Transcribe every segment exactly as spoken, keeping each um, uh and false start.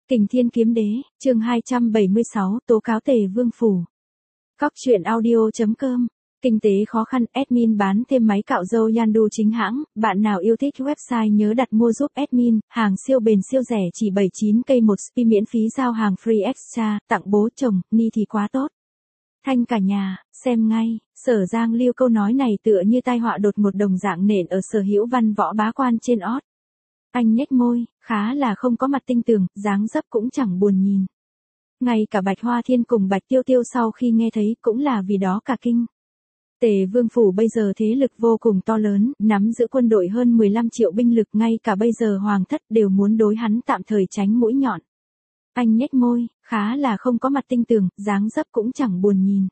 Kình Thiên Kiếm Đế, chương hai trăm bảy mươi sáu, tố cáo Tề Vương Phủ. Cóc truyện audio chấm com. Kinh tế khó khăn, admin bán thêm máy cạo râu Yandu chính hãng, bạn nào yêu thích website nhớ đặt mua giúp admin, hàng siêu bền siêu rẻ chỉ bảy mươi chín k một spi miễn phí giao hàng free extra, tặng bố chồng, ni thì quá tốt. Thanh cả nhà, xem ngay, Sở Giang Lưu câu nói này tựa như tai họa đột một đồng dạng nện ở sở hữu văn võ bá quan trên ót. Anh nhếch môi, khá là không có mặt tinh tường, dáng dấp cũng chẳng buồn nhìn. Ngay cả Bạch Hoa Thiên cùng Bạch Tiêu Tiêu sau khi nghe thấy cũng là vì đó cả kinh. Tề Vương Phủ bây giờ thế lực vô cùng to lớn, nắm giữ quân đội hơn mười lăm triệu binh lực, ngay cả bây giờ Hoàng thất đều muốn đối hắn tạm thời tránh mũi nhọn. Anh nhếch môi, khá là không có mặt tinh tường, dáng dấp cũng chẳng buồn nhìn.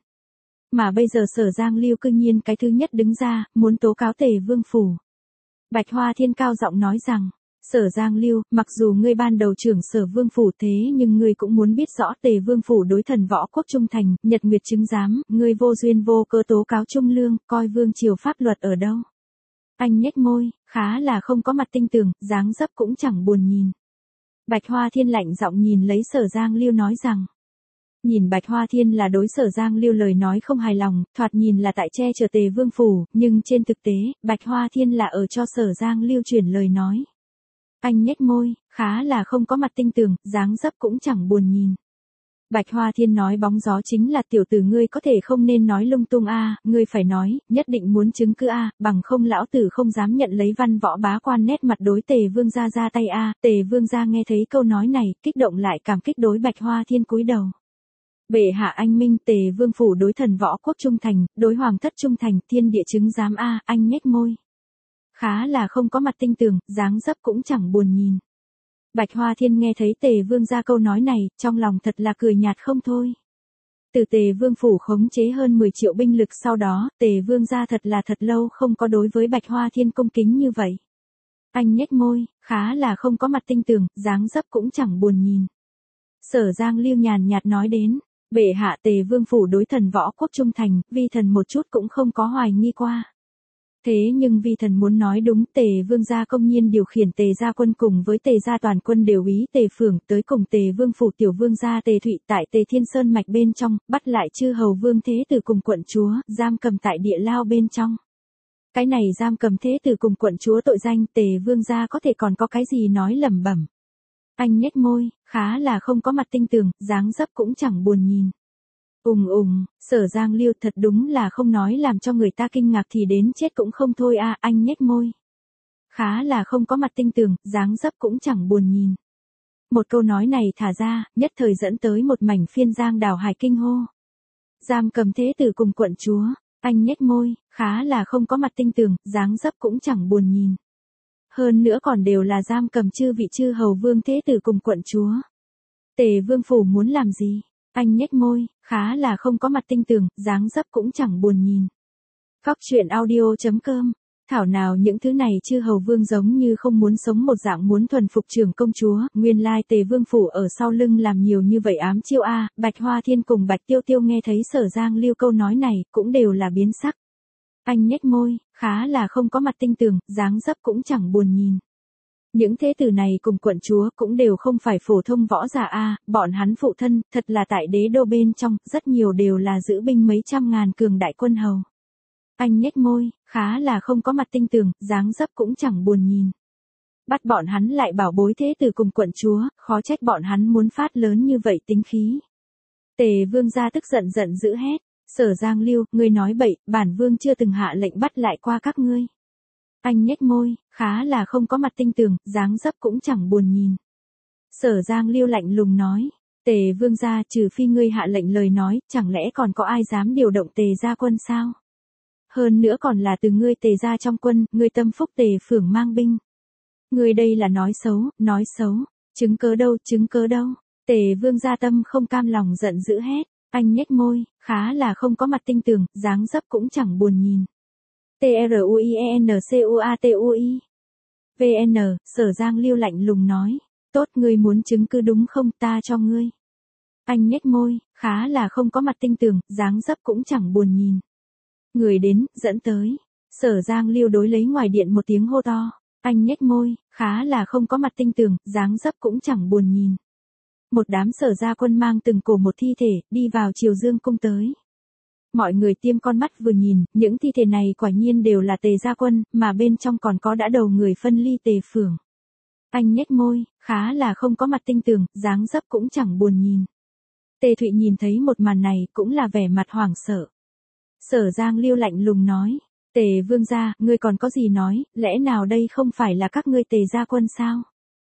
Mà bây giờ Sở Giang Lưu cư nhiên cái thứ nhất đứng ra, muốn tố cáo Tề Vương Phủ. Bạch Hoa Thiên cao giọng nói rằng, Sở Giang Lưu, mặc dù ngươi ban đầu trưởng Sở Vương Phủ thế nhưng ngươi cũng muốn biết rõ Tề Vương Phủ đối thần võ quốc trung thành, nhật nguyệt chứng giám, ngươi vô duyên vô cớ tố cáo trung lương, coi vương triều pháp luật ở đâu. Anh nhếch môi, khá là không có mặt tinh tường, dáng dấp cũng chẳng buồn nhìn. Bạch Hoa Thiên lạnh giọng nhìn lấy Sở Giang Lưu nói rằng, nhìn Bạch Hoa Thiên là đối Sở Giang Lưu lời nói không hài lòng, thoạt nhìn là tại che chở Tề Vương Phủ, nhưng trên thực tế, Bạch Hoa Thiên là ở cho Sở Giang Lưu chuyển lời nói. Anh nhếch môi, khá là không có mặt tinh tường, dáng dấp cũng chẳng buồn nhìn. Bạch Hoa Thiên nói bóng gió chính là tiểu tử ngươi có thể không nên nói lung tung a, ngươi phải nói, nhất định muốn chứng cứ a, bằng không lão tử không dám nhận lấy văn võ bá quan nét mặt đối Tề Vương gia ra tay a. Tề Vương gia nghe thấy câu nói này, kích động lại cảm kích đối Bạch Hoa Thiên cúi đầu. Bệ hạ anh minh, Tề Vương Phủ đối thần võ quốc trung thành, đối hoàng thất trung thành, thiên địa chứng giám a, anh nhếch môi. Khá là không có mặt tinh tường, dáng dấp cũng chẳng buồn nhìn. Bạch Hoa Thiên nghe thấy Tề Vương ra câu nói này, trong lòng thật là cười nhạt không thôi. Từ Tề Vương Phủ khống chế hơn mười triệu binh lực sau đó, Tề Vương ra thật là thật lâu không có đối với Bạch Hoa Thiên cung kính như vậy. Anh nhếch môi, khá là không có mặt tinh tường, dáng dấp cũng chẳng buồn nhìn. Sở Giang Lưu nhàn nhạt nói đến, bệ hạ Tề Vương Phủ đối thần võ quốc trung thành, vi thần một chút cũng không có hoài nghi qua. Thế nhưng vi thần muốn nói đúng, Tề Vương gia công nhiên điều khiển Tề gia quân cùng với Tề gia toàn quân đều ý Tề Phường tới cùng Tề Vương Phủ tiểu vương gia Tề Thụy tại Tề Thiên Sơn mạch bên trong, bắt lại chư hầu vương thế tử cùng quận chúa, giam cầm tại địa lao bên trong. Cái này giam cầm thế tử cùng quận chúa tội danh Tề Vương gia có thể còn có cái gì nói lẩm bẩm. Anh nhếch môi, khá là không có mặt tinh tường, dáng dấp cũng chẳng buồn nhìn. Ùng ùng, Sở Giang Lưu thật đúng là không nói làm cho người ta kinh ngạc thì đến chết cũng không thôi a, anh nhếch môi. Khá là không có mặt tinh tường, dáng dấp cũng chẳng buồn nhìn. Một câu nói này thả ra, nhất thời dẫn tới một mảnh phiên giang đảo hải kinh hô. Giam cầm thế tử cùng quận chúa, anh nhếch môi, khá là không có mặt tinh tường, dáng dấp cũng chẳng buồn nhìn. Hơn nữa còn đều là giam cầm chư vị chư hầu vương thế tử cùng quận chúa. Tề Vương Phủ muốn làm gì? Anh nhếch môi, khá là không có mặt tinh tường, dáng dấp cũng chẳng buồn nhìn. Cóc truyện audio chấm com. Thảo nào những thứ này chư hầu vương giống như không muốn sống một dạng muốn thuần phục trưởng công chúa, nguyên lai Tề Vương Phủ ở sau lưng làm nhiều như vậy ám chiêu a. Bạch Hoa Thiên cùng Bạch Tiêu Tiêu nghe thấy Sở Giang Lưu câu nói này, cũng đều là biến sắc. Anh nhếch môi, khá là không có mặt tinh tường, dáng dấp cũng chẳng buồn nhìn. Những thế tử này cùng quận chúa cũng đều không phải phổ thông võ giả a, bọn hắn phụ thân, thật là tại đế đô bên trong, rất nhiều đều là giữ binh mấy trăm ngàn cường đại quân hầu. Anh nhếch môi, khá là không có mặt tinh tường, dáng dấp cũng chẳng buồn nhìn. Bắt bọn hắn lại bảo bối thế tử cùng quận chúa, khó trách bọn hắn muốn phát lớn như vậy tính khí. Tề Vương gia tức giận giận dữ hét, Sở Giang Lưu, ngươi nói bậy, bản vương chưa từng hạ lệnh bắt lại qua các ngươi. Anh nhếch môi, khá là không có mặt tinh tường, dáng dấp cũng chẳng buồn nhìn. Sở Giang Lưu lạnh lùng nói, Tề Vương gia trừ phi ngươi hạ lệnh lời nói, chẳng lẽ còn có ai dám điều động Tề gia quân sao? Hơn nữa còn là từ ngươi Tề gia trong quân, ngươi tâm phúc Tề Phường mang binh. Ngươi đây là nói xấu, nói xấu, chứng cớ đâu, chứng cớ đâu? Tề Vương gia tâm không cam lòng giận dữ hét, anh nhếch môi, khá là không có mặt tinh tường, dáng dấp cũng chẳng buồn nhìn. T R U I E N C U A T U I. V N, Sở Giang Lưu lạnh lùng nói. Tốt, ngươi muốn chứng cứ đúng không, ta cho ngươi. Anh nhếch môi, khá là không có mặt tinh tường, dáng dấp cũng chẳng buồn nhìn. Người đến, dẫn tới. Sở Giang Lưu đối lấy ngoài điện một tiếng hô to. Anh nhếch môi, khá là không có mặt tinh tường, dáng dấp cũng chẳng buồn nhìn. Một đám Sở gia quân mang từng cổ một thi thể, đi vào Triều Dương cung tới. Mọi người tiêm con mắt vừa nhìn, những thi thể này quả nhiên đều là Tề gia quân, mà bên trong còn có đã đầu người phân ly Tề Phường. Anh nhếch môi, khá là không có mặt tinh tường, dáng dấp cũng chẳng buồn nhìn. Tề Thụy nhìn thấy một màn này, cũng là vẻ mặt hoảng sợ. Sở Giang Liêu lạnh lùng nói, Tề vương gia, ngươi còn có gì nói, lẽ nào đây không phải là các ngươi Tề gia quân sao?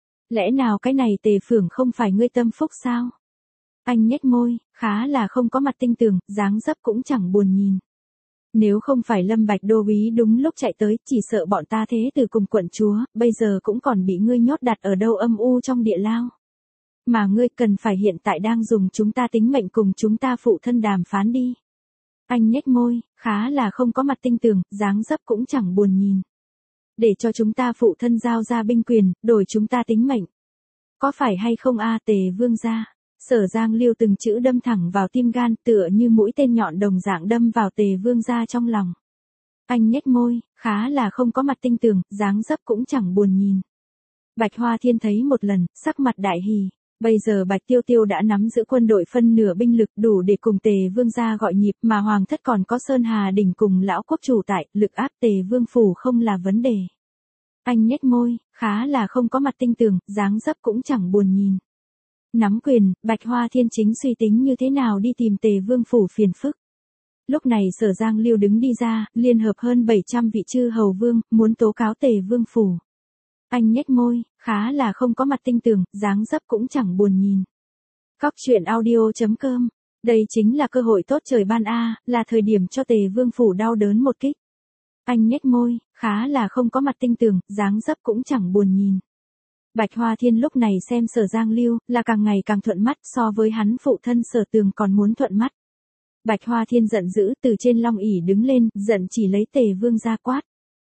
Lẽ nào cái này Tề Phường không phải ngươi tâm phúc sao? Anh nhếch môi, khá là không có mặt tinh tường, dáng dấp cũng chẳng buồn nhìn. Nếu không phải Lâm Bạch đô úy đúng lúc chạy tới, chỉ sợ bọn ta thế từ cùng quận chúa, bây giờ cũng còn bị ngươi nhốt đặt ở đâu âm u trong địa lao. Mà ngươi cần phải hiện tại đang dùng chúng ta tính mệnh cùng chúng ta phụ thân đàm phán đi. Anh nhếch môi, khá là không có mặt tinh tường, dáng dấp cũng chẳng buồn nhìn. Để cho chúng ta phụ thân giao ra binh quyền, đổi chúng ta tính mệnh. Có phải hay không a Tề vương gia? Sở Giang Liêu từng chữ đâm thẳng vào tim gan, tựa như mũi tên nhọn đồng dạng đâm vào Tề vương gia trong lòng. Anh nhếch môi, khá là không có mặt tinh tường, dáng dấp cũng chẳng buồn nhìn. Bạch Hoa Thiên thấy một lần, sắc mặt đại hỉ. Bây giờ Bạch Tiêu Tiêu đã nắm giữ quân đội phân nửa binh lực đủ để cùng Tề vương gia gọi nhịp, mà Hoàng thất còn có Sơn Hà đỉnh cùng lão quốc chủ tại, lực áp Tề vương phủ không là vấn đề. Anh nhếch môi, khá là không có mặt tinh tường, dáng dấp cũng chẳng buồn nhìn. Nắm quyền, Bạch Hoa Thiên chính suy tính như thế nào đi tìm Tề vương phủ phiền phức. Lúc này Sở Giang Liêu đứng đi ra, liên hợp hơn bảy trăm vị chư hầu vương, muốn tố cáo Tề vương phủ. Anh nhếch môi, khá là không có mặt tinh tường, dáng dấp cũng chẳng buồn nhìn. Cóc truyện audio chấm com, đây chính là cơ hội tốt trời ban a, là thời điểm cho Tề vương phủ đau đớn một kích. Anh nhếch môi, khá là không có mặt tinh tường, dáng dấp cũng chẳng buồn nhìn. Bạch Hoa Thiên lúc này xem Sở Giang Liêu, là càng ngày càng thuận mắt, so với hắn phụ thân Sở Tường còn muốn thuận mắt. Bạch Hoa Thiên giận dữ, từ trên long ỷ đứng lên, giận chỉ lấy Tề vương gia quát.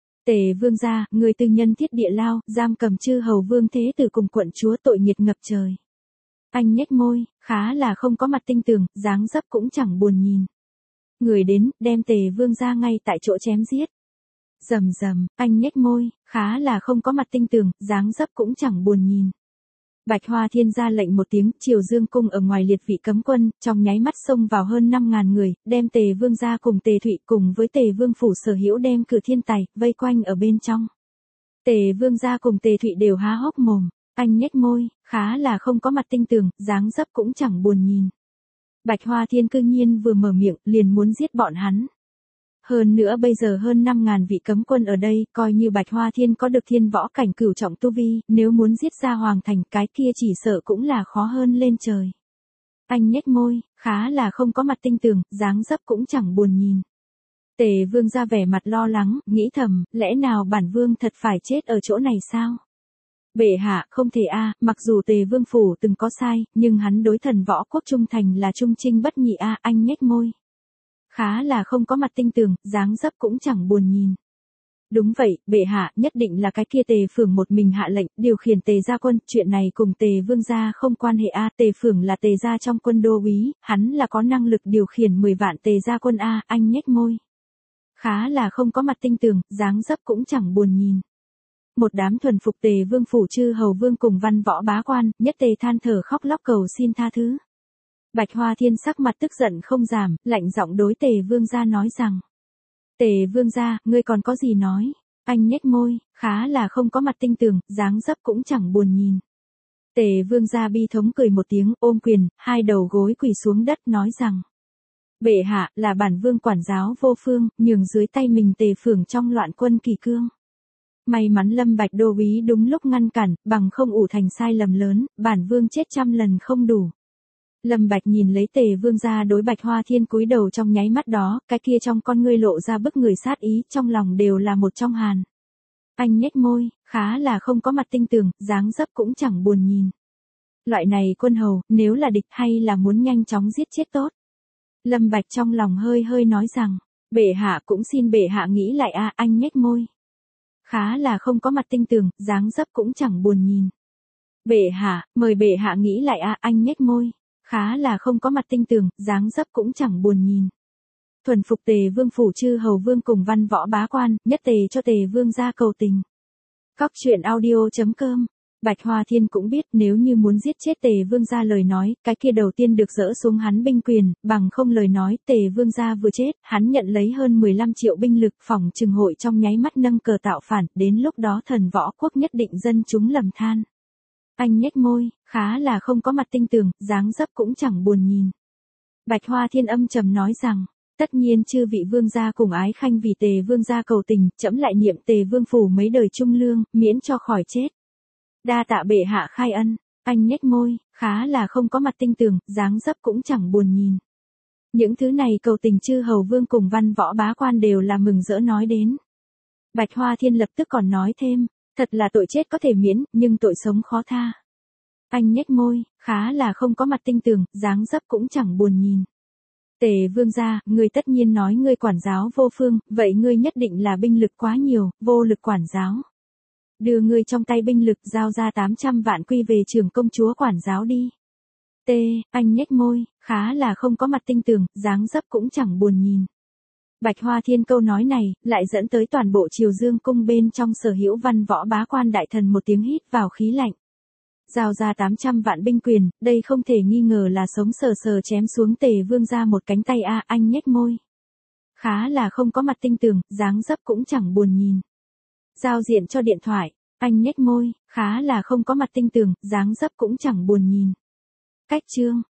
Tề vương gia, người tư nhân thiết địa lao, giam cầm chư hầu vương thế tử cùng quận chúa, tội nghiệt ngập trời. Anh nhếch môi, khá là không có mặt tinh tường, dáng dấp cũng chẳng buồn nhìn. Người đến, đem Tề vương gia ngay tại chỗ chém giết. Rầm rầm, anh nhếch môi, khá là không có mặt tinh tường, dáng dấp cũng chẳng buồn nhìn. Bạch Hoa Thiên ra lệnh một tiếng, Triều Dương cung ở ngoài liệt vị cấm quân, trong nháy mắt xông vào hơn năm ngàn người, đem Tề vương gia cùng Tề Thụy cùng với Tề vương phủ sở hữu đem cử thiên tài, vây quanh ở bên trong. Tề vương gia cùng Tề Thụy đều há hốc mồm, anh nhếch môi, khá là không có mặt tinh tường, dáng dấp cũng chẳng buồn nhìn. Bạch Hoa Thiên cư nhiên vừa mở miệng, liền muốn giết bọn hắn. Hơn nữa bây giờ hơn năm ngàn vị cấm quân ở đây, coi như Bạch Hoa Thiên có được thiên võ cảnh cửu trọng tu vi, nếu muốn giết ra hoàng thành cái kia chỉ sợ cũng là khó hơn lên trời. Anh nhếch môi, khá là không có mặt tinh tường, dáng dấp cũng chẳng buồn nhìn. Tề vương ra vẻ mặt lo lắng, nghĩ thầm, lẽ nào bản vương thật phải chết ở chỗ này sao? Bệ hạ, không thể a, mặc dù Tề vương phủ từng có sai, nhưng hắn đối thần võ quốc trung thành là trung trinh bất nhị a, anh nhếch môi. Khá là không có mặt tinh tường, dáng dấp cũng chẳng buồn nhìn. Đúng vậy, bệ hạ, nhất định là cái kia Tề Phường một mình hạ lệnh, điều khiển Tề gia quân, chuyện này cùng Tề vương gia không quan hệ a, Tề Phường là Tề gia trong quân đô úy, hắn là có năng lực điều khiển mười vạn Tề gia quân a, anh nhếch môi. Khá là không có mặt tinh tường, dáng dấp cũng chẳng buồn nhìn. Một đám thuần phục Tề vương phủ chư hầu vương cùng văn võ bá quan, nhất Tề than thở khóc lóc cầu xin tha thứ. Bạch Hoa Thiên sắc mặt tức giận không giảm, lạnh giọng đối Tề vương gia nói rằng. Tề vương gia, ngươi còn có gì nói? Anh nhếch môi, khá là không có mặt tinh tường, dáng dấp cũng chẳng buồn nhìn. Tề vương gia bi thống cười một tiếng, ôm quyền, hai đầu gối quỳ xuống đất nói rằng. Bệ hạ, là bản vương quản giáo vô phương, nhường dưới tay mình Tề Phường trong loạn quân kỳ cương. May mắn Lâm Bạch đô úy đúng lúc ngăn cản, bằng không ủ thành sai lầm lớn, bản vương chết trăm lần không đủ. Lâm Bạch nhìn lấy Tề vương gia đối Bạch Hoa Thiên cúi đầu trong nháy mắt đó, cái kia trong con ngươi lộ ra bức người sát ý, trong lòng đều là một trong hàn. Anh nhếch môi, khá là không có mặt tinh tường, dáng dấp cũng chẳng buồn nhìn. Loại này quân hầu, nếu là địch hay là muốn nhanh chóng giết chết tốt. Lâm Bạch trong lòng hơi hơi nói rằng, bệ hạ cũng xin bệ hạ nghĩ lại a, anh nhếch môi. Khá là không có mặt tinh tường, dáng dấp cũng chẳng buồn nhìn. Bệ hạ, mời bệ hạ nghĩ lại a, anh nhếch môi. Khá là không có mặt tinh tường, dáng dấp cũng chẳng buồn nhìn. Thuần phục Tề vương phủ chư hầu vương cùng văn võ bá quan, nhất Tề cho Tề vương gia cầu tình. Cóc truyện audio chấm com Bạch Hoa Thiên cũng biết nếu như muốn giết chết Tề Vương gia lời nói, cái kia đầu tiên được dỡ xuống hắn binh quyền, bằng không lời nói Tề Vương gia vừa chết, hắn nhận lấy hơn mười lăm triệu binh lực phỏng trừng hội trong nháy mắt nâng cờ tạo phản, đến lúc đó thần võ quốc nhất định dân chúng lầm than. Anh nhếch môi, khá là không có mặt tinh tường, dáng dấp cũng chẳng buồn nhìn. Bạch Hoa Thiên âm trầm nói rằng, tất nhiên chư vị vương gia cùng ái khanh vì Tề Vương gia cầu tình, trẫm lại niệm Tề Vương phủ mấy đời trung lương, miễn cho khỏi chết. Đa tạ bệ hạ khai ân, anh nhếch môi, khá là không có mặt tinh tường, dáng dấp cũng chẳng buồn nhìn. Những thứ này cầu tình chư hầu vương cùng văn võ bá quan đều là mừng rỡ nói đến. Bạch Hoa Thiên lập tức còn nói thêm, thật là tội chết có thể miễn, nhưng tội sống khó tha. Anh nhếch môi, khá là không có mặt tinh tường, dáng dấp cũng chẳng buồn nhìn. Tề Vương gia, ngươi tất nhiên nói ngươi quản giáo vô phương, vậy ngươi nhất định là binh lực quá nhiều, vô lực quản giáo. Đưa ngươi trong tay binh lực giao ra tám trăm vạn quy về trưởng công chúa quản giáo đi. T, anh nhếch môi, khá là không có mặt tinh tường, dáng dấp cũng chẳng buồn nhìn. Bạch Hoa Thiên câu nói này, lại dẫn tới toàn bộ Triều Dương cung bên trong sở hữu văn võ bá quan đại thần một tiếng hít vào khí lạnh. Giao ra tám trăm vạn binh quyền, đây không thể nghi ngờ là sống sờ sờ chém xuống Tề Vương gia một cánh tay a, anh nhếch môi. Khá là không có mặt tinh tường, dáng dấp cũng chẳng buồn nhìn. Giao diện cho điện thoại, anh nhếch môi, khá là không có mặt tinh tường, dáng dấp cũng chẳng buồn nhìn. Cách chương